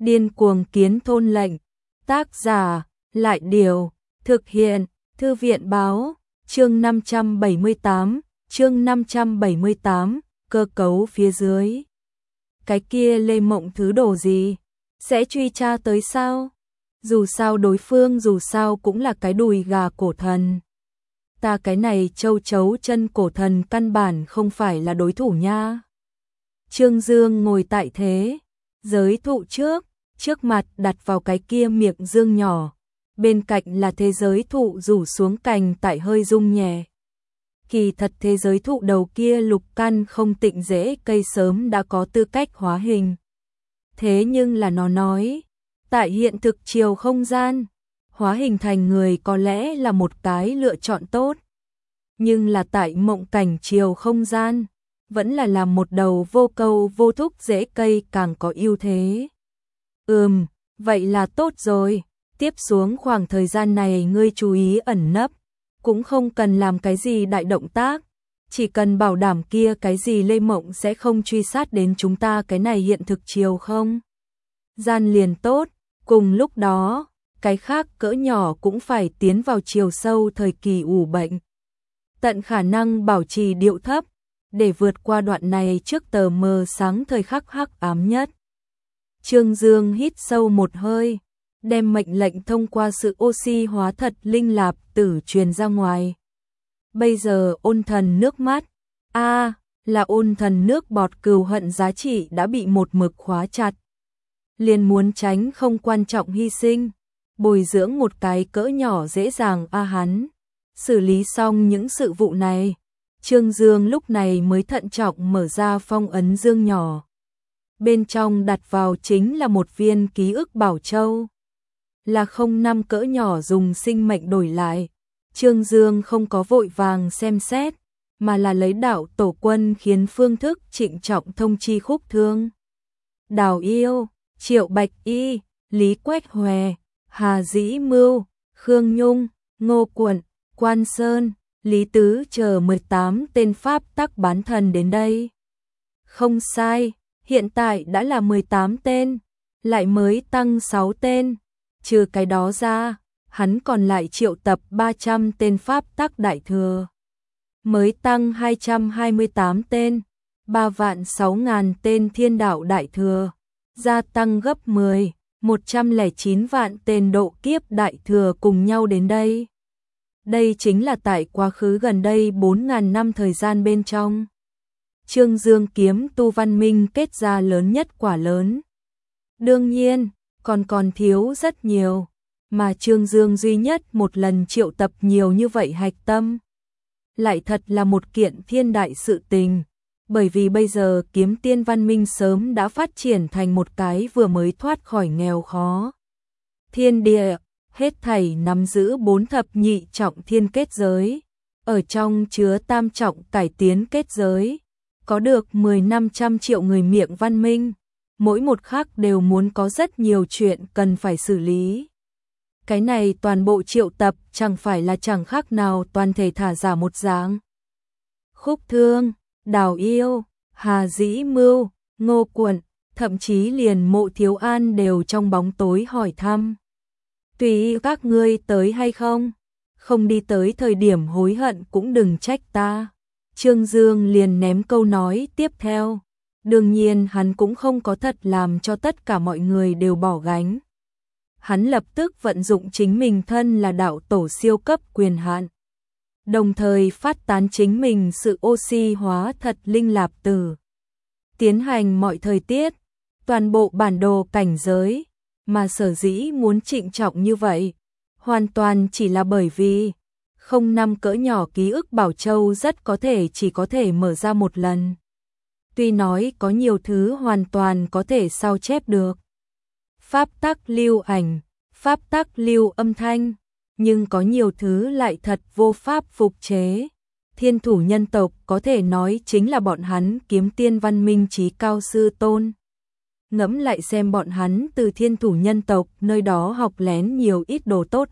Điên cuồng kiến thôn lệnh. Tác giả, Lại Điều. Thực hiện, Thư viện báo. Chương 578, cơ cấu phía dưới. Cái kia Lê Mộng thứ đồ gì? Sẽ truy tra tới sao? Dù sao đối phương dù sao cũng là cái đùi gà cổ thần. Ta cái này châu chấu chân cổ thần căn bản không phải là đối thủ nha. Trương Dương ngồi tại thế giới thụ trước mặt đặt vào cái kia miệng dương nhỏ. Bên cạnh là thế giới thụ rủ xuống cành tại hơi rung nhẹ. Kỳ thật thế giới thụ đầu kia lục căn không tịnh dễ cây sớm đã có tư cách hóa hình. Thế nhưng là nó nói, tại hiện thực chiều không gian, hóa hình thành người có lẽ là một cái lựa chọn tốt. Nhưng là tại mộng cảnh chiều không gian, vẫn là làm một đầu vô câu vô thúc dễ cây càng có ưu thế. Vậy là tốt rồi, tiếp xuống khoảng thời gian này ngươi chú ý ẩn nấp, cũng không cần làm cái gì đại động tác, chỉ cần bảo đảm kia cái gì Lê Mộng sẽ không truy sát đến chúng ta cái này hiện thực chiều không. Gian liền tốt, cùng lúc đó, cái khác cỡ nhỏ cũng phải tiến vào chiều sâu thời kỳ ủ bệnh. Tận khả năng bảo trì điệu thấp, để vượt qua đoạn này trước tờ mờ sáng thời khắc hắc ám nhất. Trương Dương hít sâu một hơi, đem mệnh lệnh thông qua sự oxy hóa thật linh lạp tử truyền ra ngoài. Bây giờ ôn thần nước mắt, là ôn thần nước bọt cừu hận giá trị đã bị một mực khóa chặt. Liền muốn tránh không quan trọng hy sinh, bồi dưỡng một cái cỡ nhỏ dễ dàng hắn. Xử lý xong những sự vụ này, Trương Dương lúc này mới thận trọng mở ra phong ấn dương nhỏ. Bên trong đặt vào chính là một viên ký ức bảo châu. Là 05 cỡ nhỏ dùng sinh mệnh đổi lại. Trương Dương không có vội vàng xem xét, mà là lấy đạo tổ quân khiến phương thức trịnh trọng thông chi Khúc Thương, Đào Yêu, Triệu Bạch Y, Lý Quách Hòe, Hà Dĩ Mưu, Khương Nhung, Ngô Quận, Quan Sơn, Lý Tứ chờ 18 tên pháp tắc bán thần đến đây. Không sai, hiện tại đã là 18 tên, lại mới tăng 6 tên. Trừ cái đó ra, hắn còn lại triệu tập 300 tên pháp tắc đại thừa. Mới tăng 228 tên, 3.600.000 tên thiên đạo đại thừa. Gia tăng gấp 10, 109 vạn tên độ kiếp đại thừa cùng nhau đến đây. Đây chính là tại quá khứ gần đây 4.000 năm thời gian bên trong. Trương Dương kiếm tu văn minh kết ra lớn nhất quả lớn. Đương nhiên, còn thiếu rất nhiều, mà Trương Dương duy nhất một lần triệu tập nhiều như vậy hạch tâm. Lại thật là một kiện thiên đại sự tình, bởi vì bây giờ kiếm tiên văn minh sớm đã phát triển thành một cái vừa mới thoát khỏi nghèo khó. Thiên địa, hết thảy nắm giữ 4 thập nhị trọng thiên kết giới, ở trong chứa tam trọng cải tiến kết giới, có được 10-500 triệu người miệng văn minh, mỗi một khắc đều muốn có rất nhiều chuyện cần phải xử lý. Cái này toàn bộ triệu tập chẳng phải là chẳng khác nào toàn thể thả giả một dáng. Khúc Thương, Đào Yêu, Hà Dĩ Mưu, Ngô Quận, thậm chí liền Mộ Thiếu An đều trong bóng tối hỏi thăm. Tùy các ngươi tới hay không, không đi tới thời điểm hối hận cũng đừng trách ta. Trương Dương liền ném câu nói tiếp theo. Đương nhiên hắn cũng không có thật làm cho tất cả mọi người đều bỏ gánh. Hắn lập tức vận dụng chính mình thân là đạo tổ siêu cấp quyền hạn, đồng thời phát tán chính mình sự oxy hóa thật linh lạp tử. Tiến hành mọi thời tiết, toàn bộ bản đồ cảnh giới, mà sở dĩ muốn trịnh trọng như vậy, hoàn toàn chỉ là bởi vì 05 cỡ nhỏ ký ức bảo châu rất có thể chỉ có thể mở ra một lần. Tuy nói có nhiều thứ hoàn toàn có thể sao chép được. Pháp tắc lưu ảnh, pháp tắc lưu âm thanh, nhưng có nhiều thứ lại thật vô pháp phục chế. Thiên thủ nhân tộc có thể nói chính là bọn hắn kiếm tiên văn minh trí cao sư tôn. Ngẫm lại xem bọn hắn từ thiên thủ nhân tộc nơi đó học lén nhiều ít đồ tốt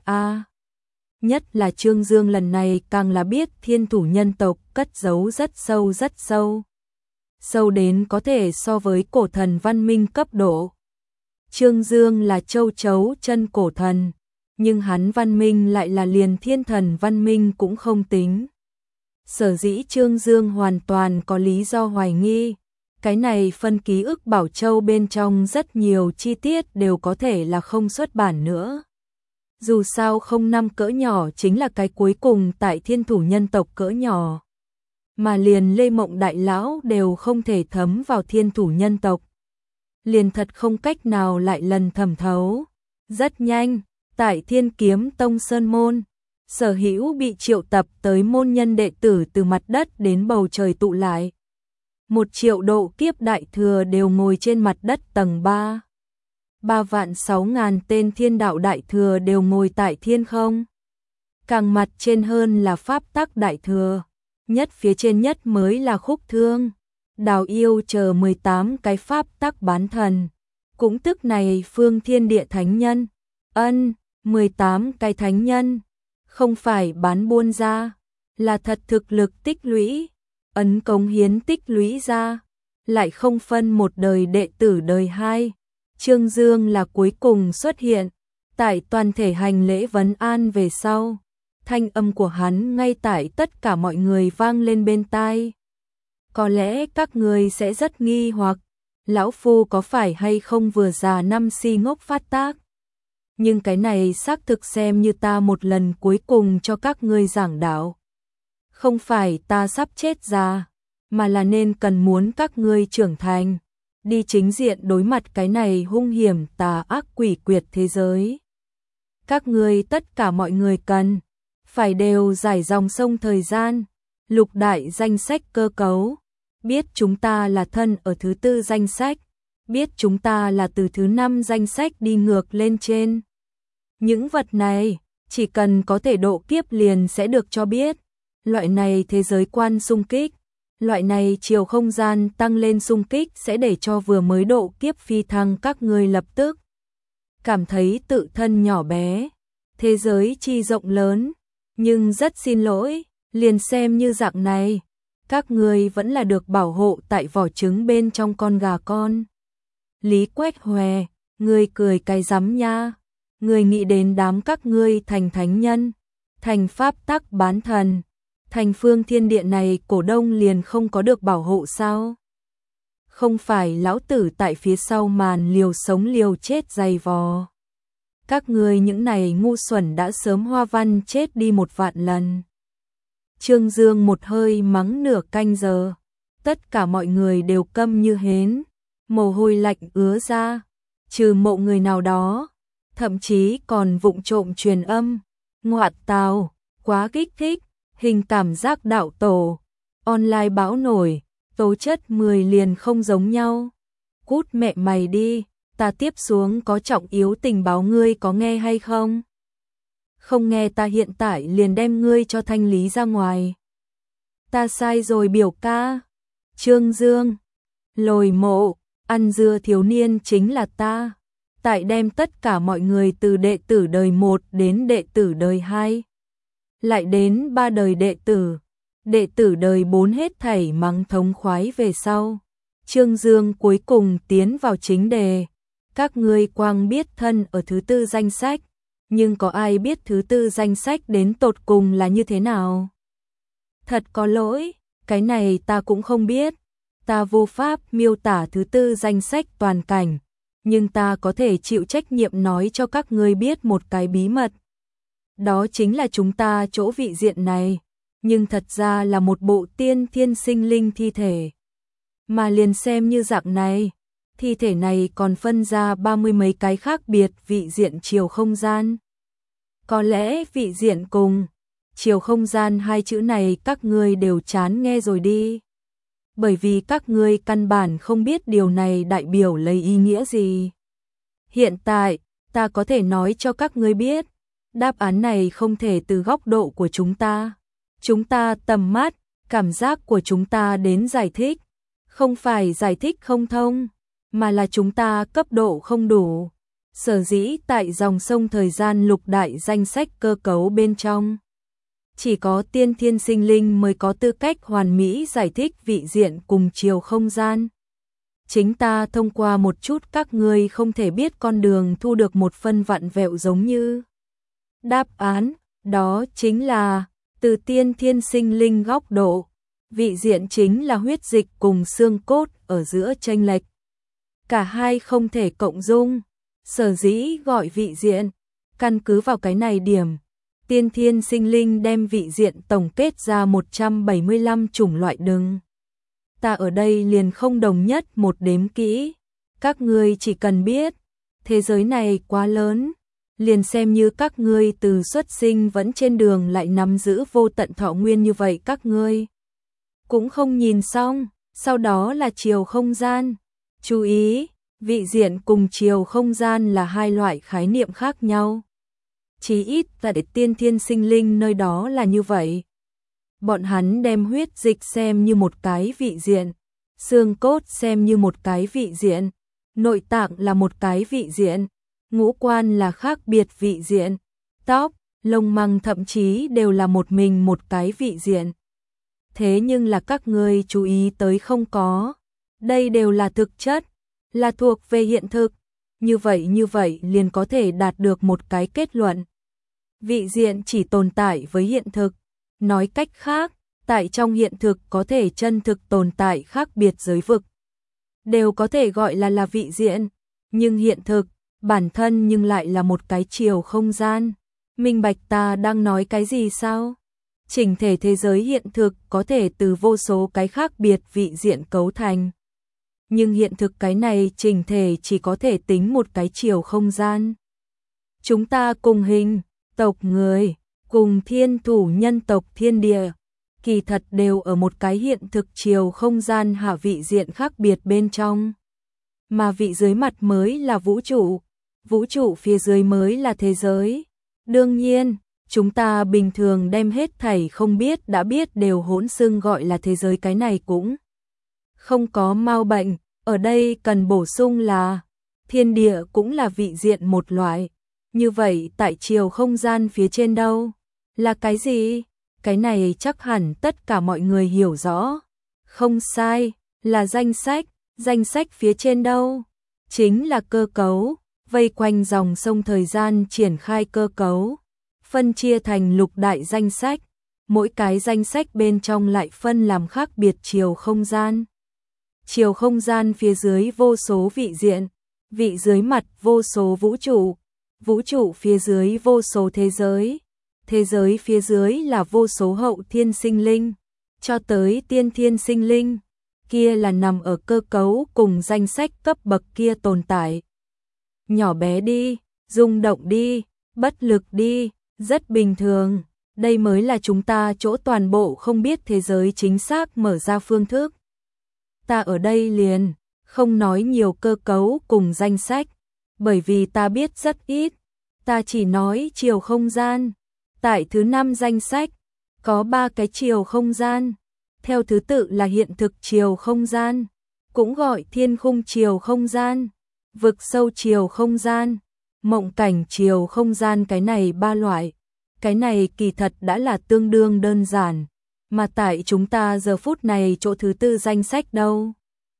Nhất là Trương Dương lần này càng là biết thiên thủ nhân tộc cất giấu rất sâu. Sâu đến có thể so với cổ thần văn minh cấp độ. Trương Dương là châu chấu chân cổ thần, nhưng hắn văn minh lại là liền thiên thần văn minh cũng không tính. Sở dĩ Trương Dương hoàn toàn có lý do hoài nghi, cái này phân ký ức Bảo Châu bên trong rất nhiều chi tiết đều có thể là không xuất bản nữa. Dù sao 05 cỡ nhỏ chính là cái cuối cùng tại thiên thủ nhân tộc cỡ nhỏ. Mà liền Lê Mộng Đại Lão đều không thể thấm vào thiên thủ nhân tộc. Liền thật không cách nào lại lần thẩm thấu. Rất nhanh, tại Thiên Kiếm Tông Sơn Môn, Sở Hữu bị triệu tập tới môn nhân đệ tử từ mặt đất đến bầu trời tụ lại. 1 triệu độ kiếp đại thừa đều ngồi trên mặt đất tầng 3. 3.600.000 tên thiên đạo đại thừa đều ngồi tại thiên không. Càng mặt trên hơn là pháp tắc đại thừa, nhất phía trên nhất mới là khúc thương, đào yêu chờ 18 cái pháp tắc bán thần, cũng tức này phương thiên địa thánh nhân. 18 cái thánh nhân, không phải bán buôn ra, là thật thực lực tích lũy, ấn cống hiến tích lũy ra, lại không phân một đời đệ tử đời 2. Trương Dương là cuối cùng xuất hiện, tại toàn thể hành lễ vấn an về sau, thanh âm của hắn ngay tại tất cả mọi người vang lên bên tai. Có lẽ các người sẽ rất nghi hoặc, lão phu có phải hay không vừa già năm si ngốc phát tác. Nhưng cái này xác thực xem như ta một lần cuối cùng cho các ngươi giảng đạo. Không phải ta sắp chết già, mà là nên cần muốn các ngươi trưởng thành, đi chính diện đối mặt cái này hung hiểm tà ác quỷ quyệt thế giới. Các ngươi tất cả mọi người cần phải đều giải dòng sông thời gian, lục đại danh sách cơ cấu, biết chúng ta là thân ở thứ 4 danh sách, biết chúng ta là từ thứ 5 danh sách đi ngược lên trên. Những vật này, chỉ cần có thể độ kiếp liền sẽ được cho biết. Loại này thế giới quan xung kích, loại này chiều không gian tăng lên xung kích sẽ để cho vừa mới độ kiếp phi thăng các ngươi lập tức cảm thấy tự thân nhỏ bé, thế giới chi rộng lớn, nhưng rất xin lỗi, liền xem như dạng này, các ngươi vẫn là được bảo hộ tại vỏ trứng bên trong con gà con. Lý Quách Hòe, ngươi cười cái rắm nha, ngươi nghĩ đến đám các ngươi thành thánh nhân, thành pháp tắc bán thần, thành phương thiên địa này cổ đông liền không có được bảo hộ sao? Không phải lão tử tại phía sau màn liều sống liều chết dày vò. Các ngươi những này ngu xuẩn đã sớm hoa văn chết đi 1 vạn lần. Trương Dương một hơi mắng nửa canh giờ, tất cả mọi người đều câm như hến, mồ hôi lạnh ứa ra, trừ mộ người nào đó, thậm chí còn vụng trộm truyền âm, ngoại tào, quá kích thích, hình cảm giác đạo tổ, online bão nổi, tố chất 10 liền không giống nhau. Cút mẹ mày đi, ta tiếp xuống có trọng yếu tình báo ngươi có nghe hay không? Không nghe ta hiện tại liền đem ngươi cho thanh lý ra ngoài. Ta sai rồi biểu ca. Trương Dương, lồi mộ, ăn dưa thiếu niên chính là ta. Tại đem tất cả mọi người từ đệ tử đời 1 đến đệ tử đời 2. Lại đến 3 đời đệ tử đời 4 hết thảy mắng thống khoái về sau. Trương Dương cuối cùng tiến vào chính đề. Các ngươi quang biết thân ở thứ 4 danh sách, nhưng có ai biết thứ 4 danh sách đến tột cùng là như thế nào? Thật có lỗi, cái này ta cũng không biết. Ta vô pháp miêu tả thứ 4 danh sách toàn cảnh, nhưng ta có thể chịu trách nhiệm nói cho các ngươi biết một cái bí mật. Đó chính là chúng ta chỗ vị diện này, nhưng thật ra là một bộ tiên thiên sinh linh thi thể. Mà liền xem như dạng này, thi thể này còn phân ra 30 mấy cái khác biệt vị diện chiều không gian. Có lẽ vị diện cùng chiều không gian 2 chữ này các ngươi đều chán nghe rồi đi. Bởi vì các ngươi căn bản không biết điều này đại biểu lấy ý nghĩa gì. Hiện tại, ta có thể nói cho các ngươi biết, đáp án này không thể từ góc độ của chúng ta. Chúng ta tầm mắt, cảm giác của chúng ta đến giải thích. Không phải giải thích không thông, mà là chúng ta cấp độ không đủ. Sở dĩ tại dòng sông thời gian lục đại danh sách cơ cấu bên trong, chỉ có tiên thiên sinh linh mới có tư cách hoàn mỹ giải thích vị diện cùng chiều không gian. chính ta thông qua một chút các ngươi không thể biết con đường thu được một phân vặn vẹo giống như. Đáp án, đó chính là, từ tiên thiên sinh linh góc độ, vị diện chính là huyết dịch cùng xương cốt ở giữa chênh lệch. Cả hai không thể cộng dung, sở dĩ gọi vị diện, căn cứ vào cái này điểm. Tiên thiên sinh linh đem vị diện tổng kết ra 175 chủng loại đừng. Ta ở đây liền không đồng nhất một đếm kỹ, các ngươi chỉ cần biết, thế giới này quá lớn, liền xem như các ngươi từ xuất sinh vẫn trên đường lại nắm giữ vô tận thọ nguyên như vậy các ngươi cũng không nhìn xong, sau đó là chiều không gian. Chú ý, vị diện cùng chiều không gian là hai loại khái niệm khác nhau. Chí ít tại tiên thiên sinh linh nơi đó là như vậy. Bọn hắn đem huyết dịch xem như một cái vị diện, xương cốt xem như một cái vị diện, nội tạng là một cái vị diện, ngũ quan là khác biệt vị diện, tóc, lông măng thậm chí đều là một mình một cái vị diện. Thế nhưng là các ngươi chú ý tới không có, đây đều là thực chất, là thuộc về hiện thực, như vậy liền có thể đạt được một cái kết luận. Vị diện chỉ tồn tại với hiện thực, nói cách khác, tại trong hiện thực có thể chân thực tồn tại khác biệt giới vực. Đều có thể gọi là vị diện, nhưng hiện thực, bản thân nhưng lại là một cái chiều không gian. Minh bạch ta đang nói cái gì sao? Chỉnh thể thế giới hiện thực có thể từ vô số cái khác biệt vị diện cấu thành. Nhưng hiện thực cái này chỉnh thể chỉ có thể tính một cái chiều không gian. Chúng ta cùng hình, tộc người, cùng thiên thủ nhân tộc thiên địa, kỳ thật đều ở một cái hiện thực chiều không gian hạ vị diện khác biệt bên trong. Mà vị dưới mặt mới là vũ trụ phía dưới mới là thế giới. Đương nhiên, chúng ta bình thường đem hết thảy không biết đã biết đều hỗn xưng gọi là thế giới, cái này cũng không có mau bệnh, ở đây cần bổ sung là thiên địa cũng là vị diện một loại. Như vậy tại chiều không gian phía trên đâu? Là cái gì? Cái này chắc hẳn tất cả mọi người hiểu rõ. Không sai, là danh sách phía trên đâu? Chính là cơ cấu, vây quanh dòng sông thời gian triển khai cơ cấu, phân chia thành lục đại danh sách, mỗi cái danh sách bên trong lại phân làm khác biệt chiều không gian. Chiều không gian phía dưới vô số vị diện, vị dưới mặt vô số vũ trụ phía dưới vô số thế giới phía dưới là vô số hậu thiên sinh linh, cho tới tiên thiên sinh linh, kia là nằm ở cơ cấu cùng danh sách cấp bậc kia tồn tại. Nhỏ bé đi, rung động đi, bất lực đi, rất bình thường, đây mới là chúng ta chỗ toàn bộ không biết thế giới chính xác mở ra phương thức. Ta ở đây liền không nói nhiều cơ cấu cùng danh sách, bởi vì ta biết rất ít, ta chỉ nói chiều không gian. Tại thứ 5 danh sách, có 3 cái chiều không gian, theo thứ tự là hiện thực chiều không gian, cũng gọi thiên khung chiều không gian, vực sâu chiều không gian, mộng cảnh chiều không gian, cái này 3 loại. Cái này kỳ thật đã là tương đương đơn giản, mà tại chúng ta giờ phút này chỗ thứ 4 danh sách đâu?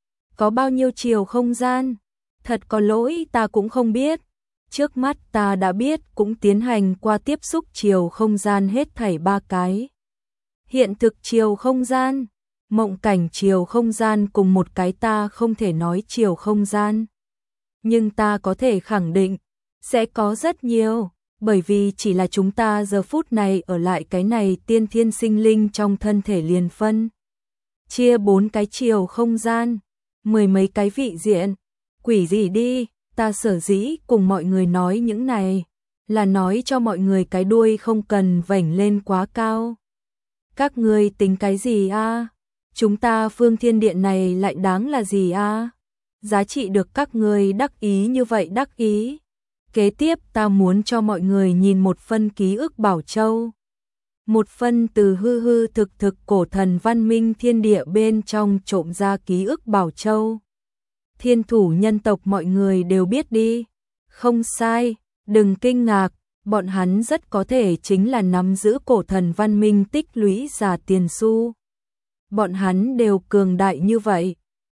Có bao nhiêu chiều không gian? Thật có lỗi ta cũng không biết. Trước mắt ta đã biết cũng tiến hành qua tiếp xúc chiều không gian hết thảy 3 cái. Hiện thực chiều không gian, mộng cảnh chiều không gian cùng một cái ta không thể nói chiều không gian. Nhưng ta có thể khẳng định, sẽ có rất nhiều, bởi vì chỉ là chúng ta giờ phút này ở lại cái này tiên thiên sinh linh trong thân thể liền phân. Chia 4 cái chiều không gian, 10 mấy cái vị diện, quỷ gì đi. Ta sở dĩ cùng mọi người nói những này, là nói cho mọi người cái đuôi không cần vểnh lên quá cao. Các ngươi tính cái gì a? Chúng ta phương thiên điện này lại đáng là gì a? Giá trị được các ngươi đắc ý như vậy đắc ý. Kế tiếp ta muốn cho mọi người nhìn một phân ký ức Bảo Châu. Một phân từ hư hư thực thực cổ thần văn minh thiên địa bên trong trộm ra ký ức Bảo Châu. Thiên thủ nhân tộc mọi người đều biết đi. Không sai, đừng kinh ngạc, bọn hắn rất có thể chính là nắm giữ cổ thần văn minh tích lũy giả tiền xu. Bọn hắn đều cường đại như vậy,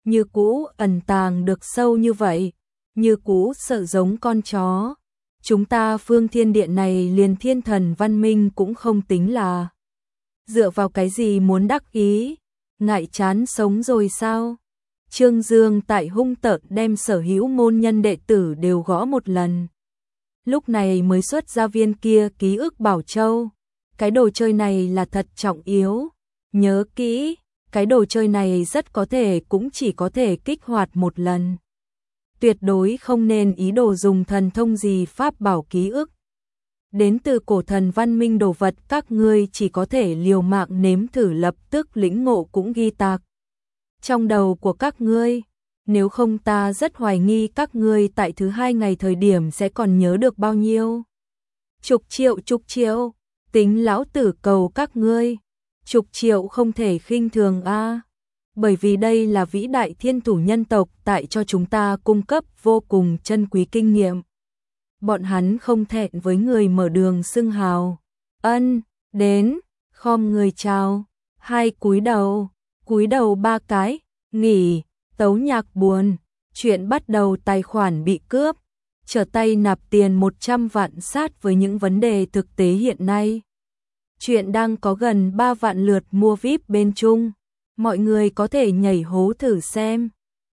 như cũ ẩn tàng được sâu như vậy, như cũ sợ giống con chó. Chúng ta Phương Thiên Điện này liền thiên thần văn minh cũng không tính là. Dựa vào cái gì muốn đắc ý, ngại chán sống rồi sao? Trương Dương tại hung tợn đem sở hữu môn nhân đệ tử đều gõ một lần. Lúc này mới xuất ra viên kia ký ức bảo châu. Cái đồ chơi này là thật trọng yếu. Nhớ kỹ, cái đồ chơi này rất có thể cũng chỉ có thể kích hoạt một lần. Tuyệt đối không nên ý đồ dùng thần thông gì pháp bảo ký ức. Đến từ cổ thần văn minh đồ vật các ngươi chỉ có thể liều mạng nếm thử lập tức lĩnh ngộ cũng ghi tạc trong đầu của các ngươi. Nếu không ta rất hoài nghi các ngươi tại thứ 2 ngày thời điểm sẽ còn nhớ được bao nhiêu. Chục triệu, tính lão tử cầu các ngươi. Chục triệu không thể khinh thường a. Bởi vì đây là vĩ đại thiên thủ nhân tộc tại cho chúng ta cung cấp vô cùng chân quý kinh nghiệm. Bọn hắn không thẹn với người mở đường xưng hào. Ân, đến, khom người chào, 2 cúi đầu 3 cái, nghỉ, tấu nhạc buồn, chuyện bắt đầu tài khoản bị cướp, trở tay nạp tiền 100 vạn sát với những vấn đề thực tế hiện nay. Chuyện đang có gần 3 vạn lượt mua VIP bên Trung, mọi người có thể nhảy hố thử xem.